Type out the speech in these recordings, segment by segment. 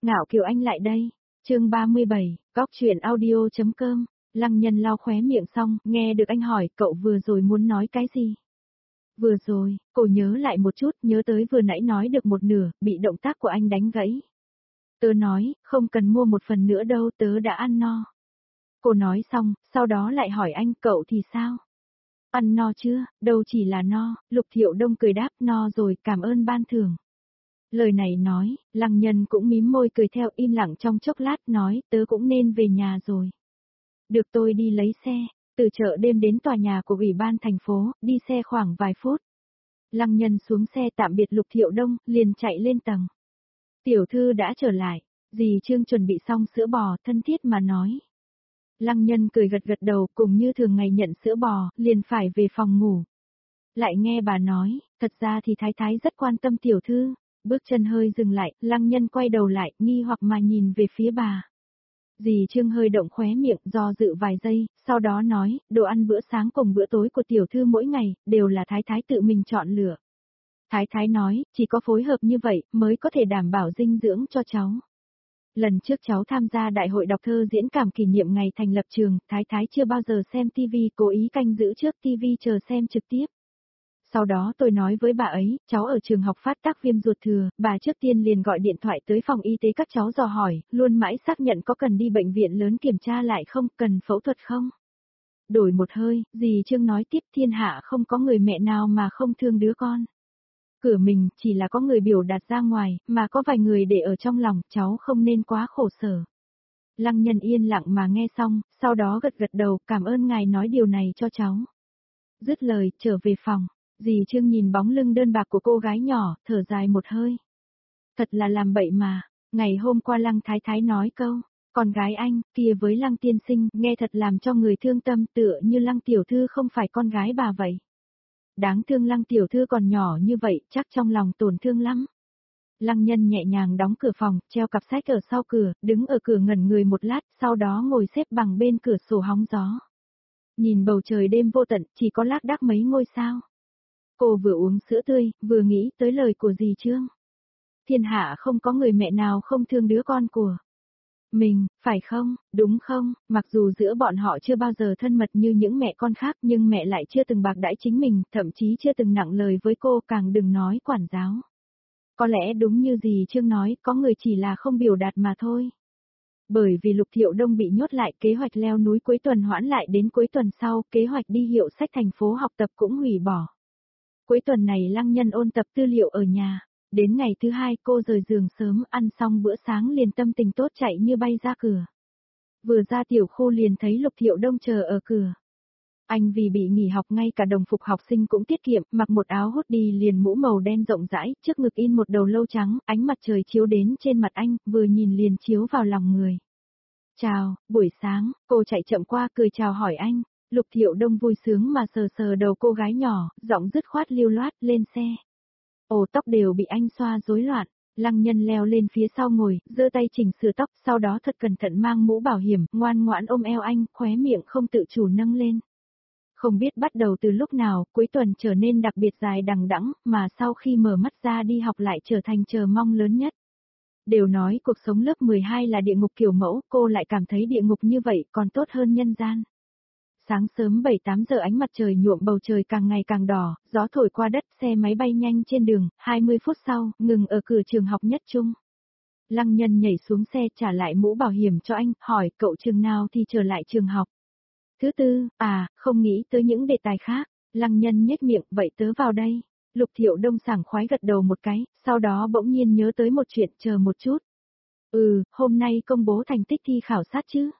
Ngạo Kiều Anh lại đây. Chương 37, Góc truyện audio.com. Lăng Nhân lau khóe miệng xong, nghe được anh hỏi cậu vừa rồi muốn nói cái gì. Vừa rồi, cô nhớ lại một chút, nhớ tới vừa nãy nói được một nửa, bị động tác của anh đánh gãy. Tớ nói, không cần mua một phần nữa đâu, tớ đã ăn no. Cô nói xong, sau đó lại hỏi anh, cậu thì sao? Ăn no chưa? Đâu chỉ là no. Lục Thiệu Đông cười đáp, no rồi, cảm ơn ban thưởng. Lời này nói, Lăng Nhân cũng mím môi cười theo, im lặng trong chốc lát nói, tớ cũng nên về nhà rồi. Được, tôi đi lấy xe. Từ chợ đêm đến tòa nhà của ủy ban thành phố, đi xe khoảng vài phút. Lăng Nhân xuống xe tạm biệt Lục Thiệu Đông, liền chạy lên tầng. Tiểu thư đã trở lại, dì Trương chuẩn bị xong sữa bò, thân thiết mà nói. Lăng Nhân cười gật gật đầu, cùng như thường ngày nhận sữa bò, liền phải về phòng ngủ. Lại nghe bà nói, thật ra thì thái thái rất quan tâm tiểu thư. Bước chân hơi dừng lại, Lăng Nhân quay đầu lại, nghi hoặc mà nhìn về phía bà. Dì Trương hơi động khóe miệng, do dự vài giây, sau đó nói, đồ ăn bữa sáng cùng bữa tối của tiểu thư mỗi ngày, đều là thái thái tự mình chọn lựa. Thái thái nói, chỉ có phối hợp như vậy, mới có thể đảm bảo dinh dưỡng cho cháu. Lần trước cháu tham gia đại hội đọc thơ diễn cảm kỷ niệm ngày thành lập trường, thái thái chưa bao giờ xem TV, cố ý canh giữ trước TV chờ xem trực tiếp. Sau đó tôi nói với bà ấy, cháu ở trường học phát tác viêm ruột thừa, bà trước tiên liền gọi điện thoại tới phòng y tế các cháu dò hỏi, luôn mãi xác nhận có cần đi bệnh viện lớn kiểm tra lại không, cần phẫu thuật không. Đổi một hơi, dì Trương nói tiếp, thiên hạ không có người mẹ nào mà không thương đứa con. Cửa mình, chỉ là có người biểu đạt ra ngoài, mà có vài người để ở trong lòng, cháu không nên quá khổ sở. Lăng Nhân yên lặng mà nghe xong, sau đó gật gật đầu, cảm ơn ngài nói điều này cho cháu. Dứt lời, trở về phòng. Dì Trương nhìn bóng lưng đơn bạc của cô gái nhỏ, thở dài một hơi. Thật là làm bậy mà, ngày hôm qua Lăng Thái Thái nói câu, con gái anh, kia với Lăng tiên sinh, nghe thật làm cho người thương tâm, tựa như Lăng tiểu thư không phải con gái bà vậy. Đáng thương Lăng tiểu thư còn nhỏ như vậy, chắc trong lòng tổn thương lắm. Lăng Nhân nhẹ nhàng đóng cửa phòng, treo cặp sách ở sau cửa, đứng ở cửa ngẩn người một lát, sau đó ngồi xếp bằng bên cửa sổ hóng gió. Nhìn bầu trời đêm vô tận, chỉ có lác đác mấy ngôi sao. Cô vừa uống sữa tươi, vừa nghĩ tới lời của dì Trương. Thiên hạ không có người mẹ nào không thương đứa con của mình, phải không, đúng không? Mặc dù giữa bọn họ chưa bao giờ thân mật như những mẹ con khác, nhưng mẹ lại chưa từng bạc đãi chính mình, thậm chí chưa từng nặng lời với cô, càng đừng nói quản giáo. Có lẽ đúng như dì Trương nói, có người chỉ là không biểu đạt mà thôi. Bởi vì Lục Thiệu Đông bị nhốt lại, kế hoạch leo núi cuối tuần hoãn lại đến cuối tuần sau, kế hoạch đi hiệu sách thành phố học tập cũng hủy bỏ. Cuối tuần này Lăng Nhân ôn tập tư liệu ở nhà. Đến ngày thứ hai cô rời giường sớm, ăn xong bữa sáng liền tâm tình tốt chạy như bay ra cửa. Vừa ra tiểu khu liền thấy Lục Thiệu Đông chờ ở cửa. Anh vì bị nghỉ học ngay cả đồng phục học sinh cũng tiết kiệm, mặc một áo hoodie liền mũ màu đen rộng rãi, trước ngực in một đầu lâu trắng, ánh mặt trời chiếu đến trên mặt anh, vừa nhìn liền chiếu vào lòng người. Chào, buổi sáng, cô chạy chậm qua cười chào hỏi anh. Lục Thiệu Đông vui sướng mà sờ sờ đầu cô gái nhỏ, giọng dứt khoát lưu loát, lên xe. Ồ, tóc đều bị anh xoa rối loạn. Lăng Nhân leo lên phía sau ngồi, giơ tay chỉnh sửa tóc, sau đó thật cẩn thận mang mũ bảo hiểm, ngoan ngoãn ôm eo anh, khóe miệng không tự chủ nâng lên. Không biết bắt đầu từ lúc nào, cuối tuần trở nên đặc biệt dài đằng đẵng, mà sau khi mở mắt ra đi học lại trở thành chờ mong lớn nhất. Đều nói cuộc sống lớp 12 là địa ngục kiểu mẫu, cô lại cảm thấy địa ngục như vậy còn tốt hơn nhân gian. Sáng sớm 7-8 giờ ánh mặt trời nhuộm bầu trời càng ngày càng đỏ, gió thổi qua đất, xe máy bay nhanh trên đường, 20 phút sau, ngừng ở cửa trường học Nhất Trung. Lăng Nhân nhảy xuống xe trả lại mũ bảo hiểm cho anh, hỏi cậu trường nào thì trở lại trường học. Thứ tư, không nghĩ tới những đề tài khác. Lăng Nhân nhếch miệng, vậy tớ vào đây. Lục Thiệu Đông sảng khoái gật đầu một cái, sau đó bỗng nhiên nhớ tới một chuyện, chờ một chút. Hôm nay công bố thành tích thi khảo sát chứ?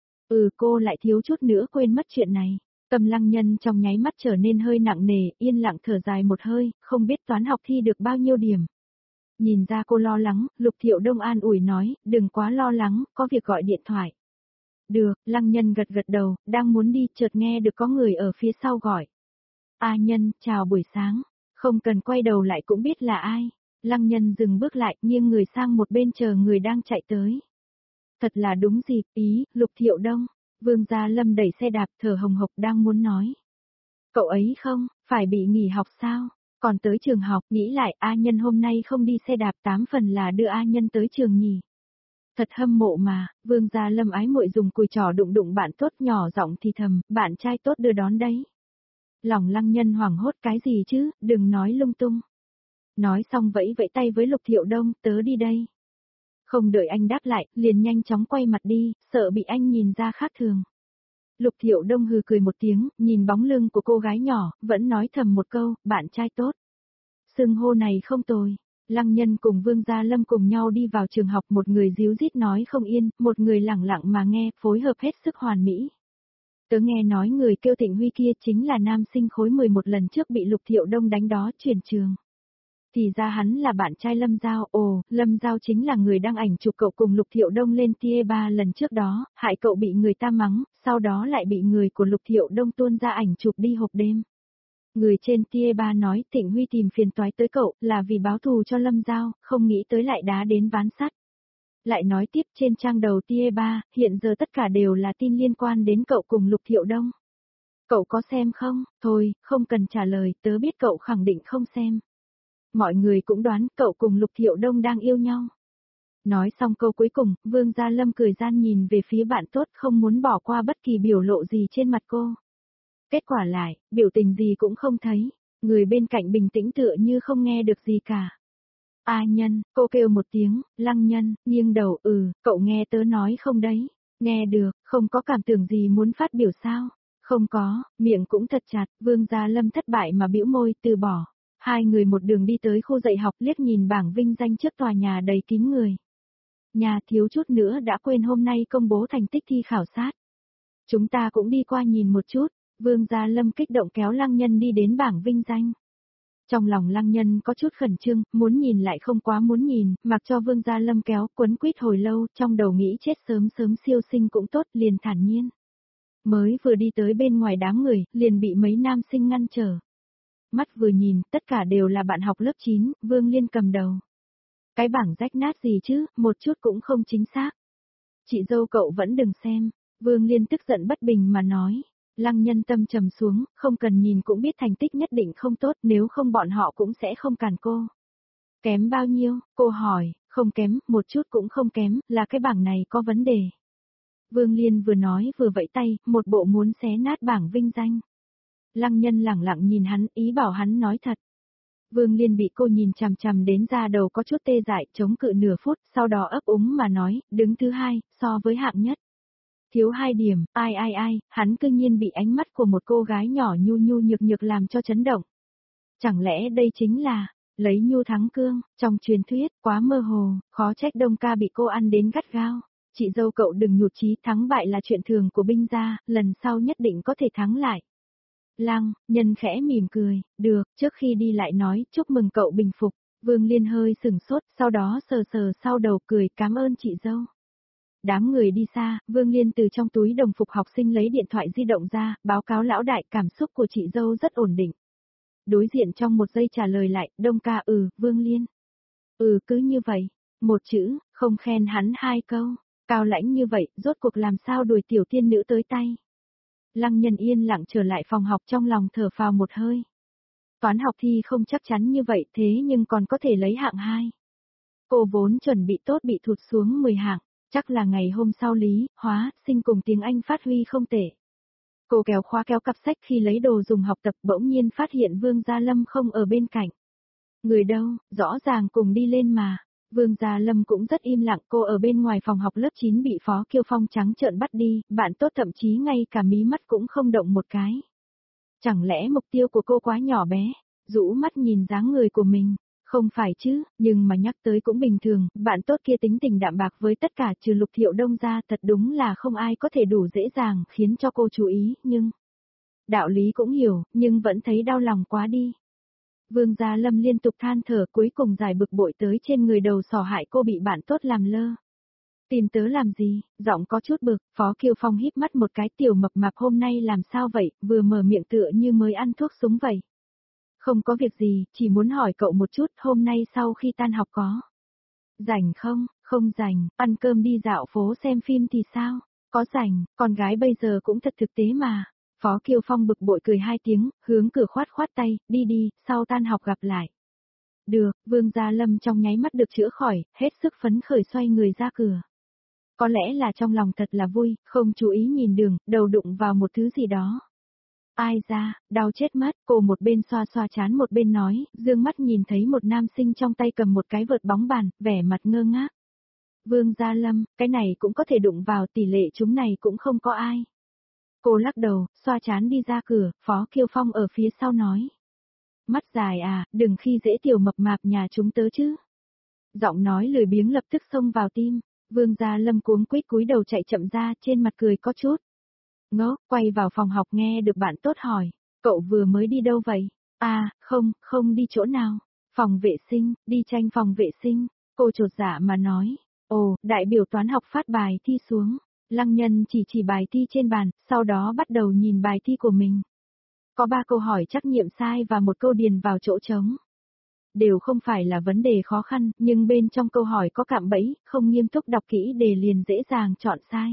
Cô lại thiếu chút nữa quên mất chuyện này. Tâm Lăng Nhân trong nháy mắt trở nên hơi nặng nề, yên lặng thở dài một hơi, không biết toán học thi được bao nhiêu điểm. Nhìn ra cô lo lắng, Lục Thiệu Đông an ủi nói, đừng quá lo lắng, có việc gọi điện thoại. Được, Lăng Nhân gật gật đầu, đang muốn đi, chợt nghe được có người ở phía sau gọi. Nhân, chào buổi sáng, không cần quay đầu lại cũng biết là ai. Lăng Nhân dừng bước lại, nghiêng người sang một bên chờ người đang chạy tới. Thật là đúng dịp, Lục Thiệu Đông. Vương Gia Lâm đẩy xe đạp thở hồng hộc đang muốn nói. Cậu ấy không, phải bị nghỉ học sao? Còn tới trường học, nghĩ lại A Nhân hôm nay không đi xe đạp 8 phần là đưa A Nhân tới trường nhỉ. Thật hâm mộ mà, Vương Gia Lâm ái muội dùng cùi trỏ đụng đụng bạn tốt nhỏ giọng thì thầm, bạn trai tốt đưa đón đấy. Lòng Lăng Nhân hoảng hốt cái gì chứ, đừng nói lung tung. Nói xong vẫy vẫy tay với Lục Thiệu Đông, tớ đi đây. Không đợi anh đáp lại, liền nhanh chóng quay mặt đi, sợ bị anh nhìn ra khác thường. Lục Thiệu Đông hừ cười một tiếng, nhìn bóng lưng của cô gái nhỏ, vẫn nói thầm một câu, bạn trai tốt. Xưng hô này không tồi. Lăng Nhân cùng Vương Gia Lâm cùng nhau đi vào trường học, một người díu dít nói không yên, một người lẳng lặng mà nghe, phối hợp hết sức hoàn mỹ. Tớ nghe nói người kêu Thịnh Huy kia chính là nam sinh khối 11 lần trước bị Lục Thiệu Đông đánh đó chuyển trường. Thì ra hắn là bạn trai Lâm Giao, Lâm Giao chính là người đăng ảnh chụp cậu cùng Lục Thiệu Đông lên tia 3 lần trước đó, hại cậu bị người ta mắng, sau đó lại bị người của Lục Thiệu Đông tuôn ra ảnh chụp đi hộp đêm. Người trên tia 3 nói Thịnh Huy tìm phiền toái tới cậu là vì báo thù cho Lâm Giao, không nghĩ tới lại đá đến ván sắt. Lại nói tiếp trên trang đầu tia 3, hiện giờ tất cả đều là tin liên quan đến cậu cùng Lục Thiệu Đông. Cậu có xem không? Thôi, không cần trả lời, tớ biết cậu khẳng định không xem. Mọi người cũng đoán cậu cùng Lục Thiệu Đông đang yêu nhau. Nói xong câu cuối cùng, Vương Gia Lâm cười gian nhìn về phía bạn tốt không muốn bỏ qua bất kỳ biểu lộ gì trên mặt cô. Kết quả lại, biểu tình gì cũng không thấy, người bên cạnh bình tĩnh tựa như không nghe được gì cả. A Nhân, cô kêu một tiếng, Lăng Nhân, nghiêng đầu, cậu nghe tớ nói không đấy, nghe được, không có cảm tưởng gì muốn phát biểu sao, không có, miệng cũng thật chặt, Vương Gia Lâm thất bại mà bĩu môi từ bỏ. Hai người một đường đi tới khu dạy học liếc nhìn bảng vinh danh trước tòa nhà đầy kín người. Nhà thiếu chút nữa đã quên hôm nay công bố thành tích thi khảo sát. Chúng ta cũng đi qua nhìn một chút, Vương Gia Lâm kích động kéo Lăng Nhân đi đến bảng vinh danh. Trong lòng Lăng Nhân có chút khẩn trương, muốn nhìn lại không quá muốn nhìn, mặc cho Vương Gia Lâm kéo quấn quýt hồi lâu, trong đầu nghĩ chết sớm sớm siêu sinh cũng tốt, liền thản nhiên. Mới vừa đi tới bên ngoài đám người, liền bị mấy nam sinh ngăn trở. Mắt vừa nhìn, tất cả đều là bạn học lớp 9, Vương Liên cầm đầu. Cái bảng rách nát gì chứ, một chút cũng không chính xác. Chị dâu cậu vẫn đừng xem, Vương Liên tức giận bất bình mà nói. Lăng Nhân tâm trầm xuống, không cần nhìn cũng biết thành tích nhất định không tốt, nếu không bọn họ cũng sẽ không cản cô. Kém bao nhiêu, cô hỏi, không kém, một chút cũng không kém, là cái bảng này có vấn đề. Vương Liên vừa nói vừa vẫy tay, một bộ muốn xé nát bảng vinh danh. Lăng Nhân lẳng lặng nhìn hắn, ý bảo hắn nói thật. Vương Liên bị cô nhìn chằm chằm đến da đầu có chút tê dại, chống cự nửa phút, sau đó ấp úng mà nói, đứng thứ hai, so với hạng nhất. Thiếu 2 điểm, ai, hắn cư nhiên bị ánh mắt của một cô gái nhỏ nhu nhu nhược nhược làm cho chấn động. Chẳng lẽ đây chính là, lấy nhu thắng cương, trong truyền thuyết, quá mơ hồ, khó trách Đông ca bị cô ăn đến gắt gao. Chị dâu cậu đừng nhụt chí, thắng bại là chuyện thường của binh gia, lần sau nhất định có thể thắng lại. Lăng, Nhân khẽ mỉm cười, được, trước khi đi lại nói, chúc mừng cậu bình phục. Vương Liên hơi sửng sốt, sau đó sờ sờ sau đầu cười, cảm ơn chị dâu. Đám người đi xa, Vương Liên từ trong túi đồng phục học sinh lấy điện thoại di động ra, báo cáo lão đại, cảm xúc của chị dâu rất ổn định. Đối diện trong một giây trả lời lại, Đông ca, Vương Liên. Cứ như vậy, một chữ, không khen hắn 2 câu, cao lãnh như vậy, rốt cuộc làm sao đuổi tiểu tiên nữ tới tay. Lăng Nhân yên lặng trở lại phòng học, trong lòng thở phào một hơi. Toán học thi không chắc chắn như vậy thế nhưng còn có thể lấy hạng 2. Cô vốn chuẩn bị tốt bị thụt xuống 10 hạng, chắc là ngày hôm sau lý, hóa, sinh cùng tiếng Anh phát huy không tệ. Cô kéo khóa kéo cặp sách khi lấy đồ dùng học tập, bỗng nhiên phát hiện Vương Gia Lâm không ở bên cạnh. Người đâu, rõ ràng cùng đi lên mà. Vương Gia Lâm cũng rất im lặng, cô ở bên ngoài phòng học lớp 9 bị Phó Kiêu Phong trắng trợn bắt đi, bạn tốt thậm chí ngay cả mí mắt cũng không động một cái. Chẳng lẽ mục tiêu của cô quá nhỏ bé, rũ mắt nhìn dáng người của mình, không phải chứ, nhưng mà nhắc tới cũng bình thường, bạn tốt kia tính tình đạm bạc với tất cả trừ Lục Thiệu Đông ra, thật đúng là không ai có thể đủ dễ dàng khiến cho cô chú ý, nhưng... Đạo lý cũng hiểu, nhưng vẫn thấy đau lòng quá đi. Vương Gia Lâm liên tục than thở, cuối cùng giải bực bội tới trên người đầu sỏ hại cô bị bạn tốt làm lơ. Tìm tớ làm gì, giọng có chút bực, Phó Kiêu Phong híp mắt một cái, tiểu mập mạp hôm nay làm sao vậy, vừa mở miệng tựa như mới ăn thuốc súng vậy. Không có việc gì, chỉ muốn hỏi cậu một chút, hôm nay sau khi tan học có rảnh không? Không rảnh, ăn cơm đi dạo phố xem phim thì sao? Có rảnh, con gái bây giờ cũng thật thực tế mà. Phó Kiêu Phong bực bội cười 2 tiếng, hướng cửa khoát khoát tay, đi đi, sau tan học gặp lại. Được, Vương Gia Lâm trong nháy mắt được chữa khỏi, hết sức phấn khởi xoay người ra cửa. Có lẽ là trong lòng thật là vui, không chú ý nhìn đường, đầu đụng vào một thứ gì đó. Ai da, đau chết mất, cô một bên xoa xoa chán một bên nói, dương mắt nhìn thấy một nam sinh trong tay cầm một cái vợt bóng bàn, vẻ mặt ngơ ngác. Vương Gia Lâm, cái này cũng có thể đụng vào, tỷ lệ chúng này cũng không có ai. Cô lắc đầu, xoa chán đi ra cửa, Phó Kiêu Phong ở phía sau nói. Mắt dài à, đừng khi dễ tiểu mập mạp nhà chúng tớ chứ. Giọng nói lười biếng lập tức xông vào tim, Vương Gia Lâm cuống quýt cúi đầu chạy chậm ra, trên mặt cười có chút. Ngốc, quay vào phòng học nghe được bạn tốt hỏi, cậu vừa mới đi đâu vậy? À, không đi chỗ nào. Phòng vệ sinh, đi tranh phòng vệ sinh. Cô chột dạ mà nói, ồ, đại biểu toán học phát bài thi xuống. Lăng Nhân chỉ bài thi trên bàn, sau đó bắt đầu nhìn bài thi của mình. Có 3 câu hỏi trắc nghiệm sai và 1 câu điền vào chỗ trống. Đều không phải là vấn đề khó khăn, nhưng bên trong câu hỏi có cạm bẫy, không nghiêm túc đọc kỹ đề liền dễ dàng chọn sai.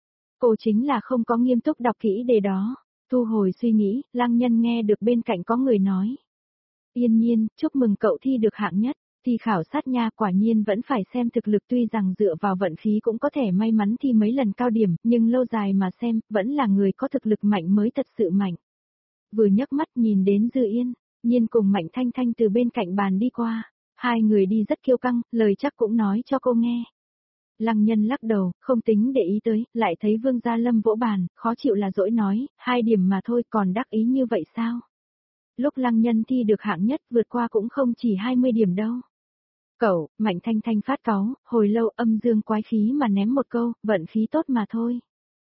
Cô chính là không có nghiêm túc đọc kỹ đề đó. Thu hồi suy nghĩ, Lăng Nhân nghe được bên cạnh có người nói. Yên Nhiên, chúc mừng cậu thi được hạng nhất. Thi khảo sát nha, quả nhiên vẫn phải xem thực lực, tuy rằng dựa vào vận khí cũng có thể may mắn thi mấy lần cao điểm, nhưng lâu dài mà xem, vẫn là người có thực lực mạnh mới thật sự mạnh. Vừa nhấc mắt nhìn đến Dư Yên, Nhiên cùng Mạnh Thanh Thanh từ bên cạnh bàn đi qua. Hai người đi rất kiêu căng, lời chắc cũng nói cho cô nghe. Lăng Nhân lắc đầu, không tính để ý tới, lại thấy Vương Gia Lâm vỗ bàn, khó chịu là dỗi nói, 2 điểm mà thôi còn đắc ý như vậy sao? Lúc Lăng Nhân thi được hạng nhất vượt qua cũng không chỉ 20 điểm đâu. Cậu, Mạnh Thanh Thanh phát cáu, hồi lâu âm dương quái khí mà ném một câu, vận khí tốt mà thôi.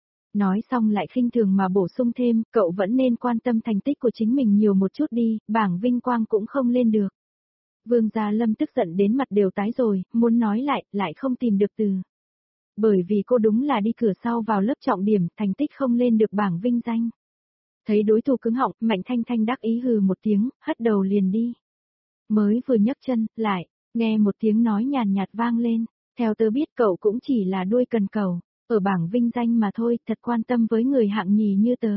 Nói xong lại khinh thường mà bổ sung thêm, cậu vẫn nên quan tâm thành tích của chính mình nhiều một chút đi, bảng vinh quang cũng không lên được. Vương Gia Lâm tức giận đến mặt đều tái rồi, muốn nói lại không tìm được từ. Bởi vì cô đúng là đi cửa sau vào lớp trọng điểm, thành tích không lên được bảng vinh danh. Thấy đối thủ cứng họng, Mạnh Thanh Thanh đắc ý hừ một tiếng, hất đầu liền đi. Mới vừa nhấc chân, lại, nghe một tiếng nói nhàn nhạt vang lên, theo tớ biết cậu cũng chỉ là đuôi cần cầu, ở bảng vinh danh mà thôi, thật quan tâm với người hạng nhì như tớ.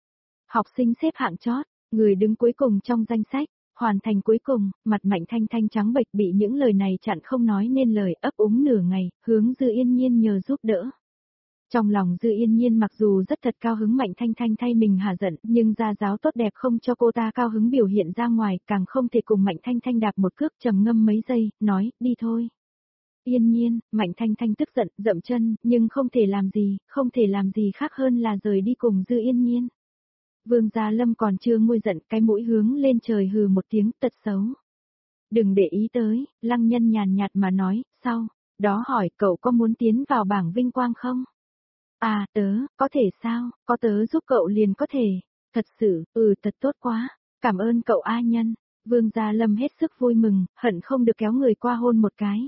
Học sinh xếp hạng chót, người đứng cuối cùng trong danh sách, hoàn thành cuối cùng, mặt Mạnh Thanh Thanh trắng bệch bị những lời này chặn không nói nên lời, ấp úng nửa ngày, hướng Dư Yên Nhiên nhờ giúp đỡ. Trong lòng Dư Yên Nhiên mặc dù rất thật cao hứng Mạnh Thanh Thanh thay mình hả giận, nhưng gia giáo tốt đẹp không cho cô ta cao hứng biểu hiện ra ngoài, càng không thể cùng Mạnh Thanh Thanh đạp một cước, trầm ngâm mấy giây, nói, đi thôi. Yên Nhiên, Mạnh Thanh Thanh tức giận, dậm chân, nhưng không thể làm gì khác hơn là rời đi cùng Dư Yên Nhiên. Vương Gia Lâm còn chưa nguôi giận, cái mũi hướng lên trời hừ một tiếng, tật xấu. Đừng để ý tới, Lăng Nhân nhàn nhạt mà nói, sau, đó hỏi cậu có muốn tiến vào bảng vinh quang không? À, có thể sao, có tớ giúp cậu liền có thể. Thật sự, thật tốt quá, cảm ơn cậu A Nhân. Vương Gia Lâm hết sức vui mừng, hận không được kéo người qua hôn một cái.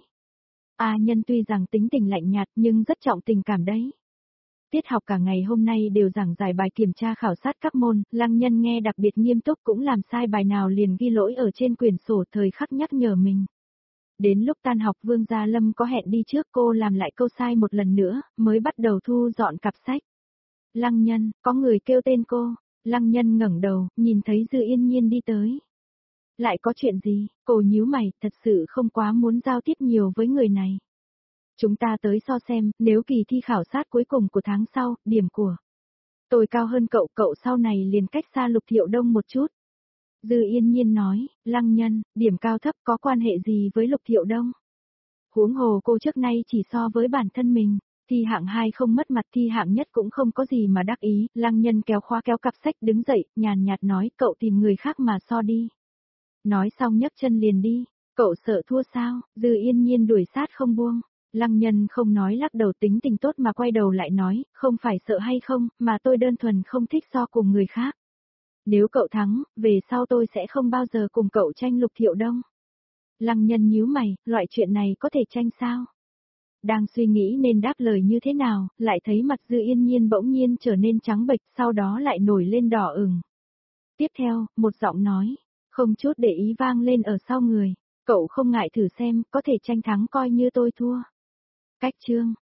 A Nhân tuy rằng tính tình lạnh nhạt nhưng rất trọng tình cảm đấy. Tiết học cả ngày hôm nay đều giảng giải bài kiểm tra khảo sát các môn, Lăng Nhân nghe đặc biệt nghiêm túc, cũng làm sai bài nào liền ghi lỗi ở trên quyển sổ, thời khắc nhắc nhở mình. Đến lúc tan học Vương Gia Lâm có hẹn đi trước, cô làm lại câu sai một lần nữa, mới bắt đầu thu dọn cặp sách. Lăng Nhân, có người kêu tên cô. Lăng Nhân ngẩng đầu, nhìn thấy Dư Yên Nhiên đi tới. Lại có chuyện gì? Cô nhíu mày, thật sự không quá muốn giao tiếp nhiều với người này. Chúng ta tới so xem, nếu kỳ thi khảo sát cuối cùng của tháng sau, điểm của tôi cao hơn cậu, cậu sau này liền cách xa Lục Thiệu Đông một chút. Dư Yên Nhiên nói, Lăng Nhân, điểm cao thấp có quan hệ gì với Lục Thiệu Đông? Huống hồ cô trước nay chỉ so với bản thân mình, thi hạng 2 không mất mặt, thi hạng nhất cũng không có gì mà đắc ý. Lăng Nhân kéo cặp sách đứng dậy, nhàn nhạt nói, cậu tìm người khác mà so đi. Nói xong nhấc chân liền đi, cậu sợ thua sao? Dư Yên Nhiên đuổi sát không buông. Lăng Nhân không nói, lắc đầu, tính tình tốt mà quay đầu lại nói, không phải sợ hay không, mà tôi đơn thuần không thích so cùng người khác. Nếu cậu thắng, về sau tôi sẽ không bao giờ cùng cậu tranh Lục Thiệu Đông. Lăng Nhân nhíu mày, loại chuyện này có thể tranh sao? Đang suy nghĩ nên đáp lời như thế nào, lại thấy mặt Dư Yên Nhiên bỗng nhiên trở nên trắng bệch, sau đó lại nổi lên đỏ ửng. Tiếp theo, một giọng nói, không chút để ý vang lên ở sau người, cậu không ngại thử xem, có thể tranh thắng coi như tôi thua. Cách chương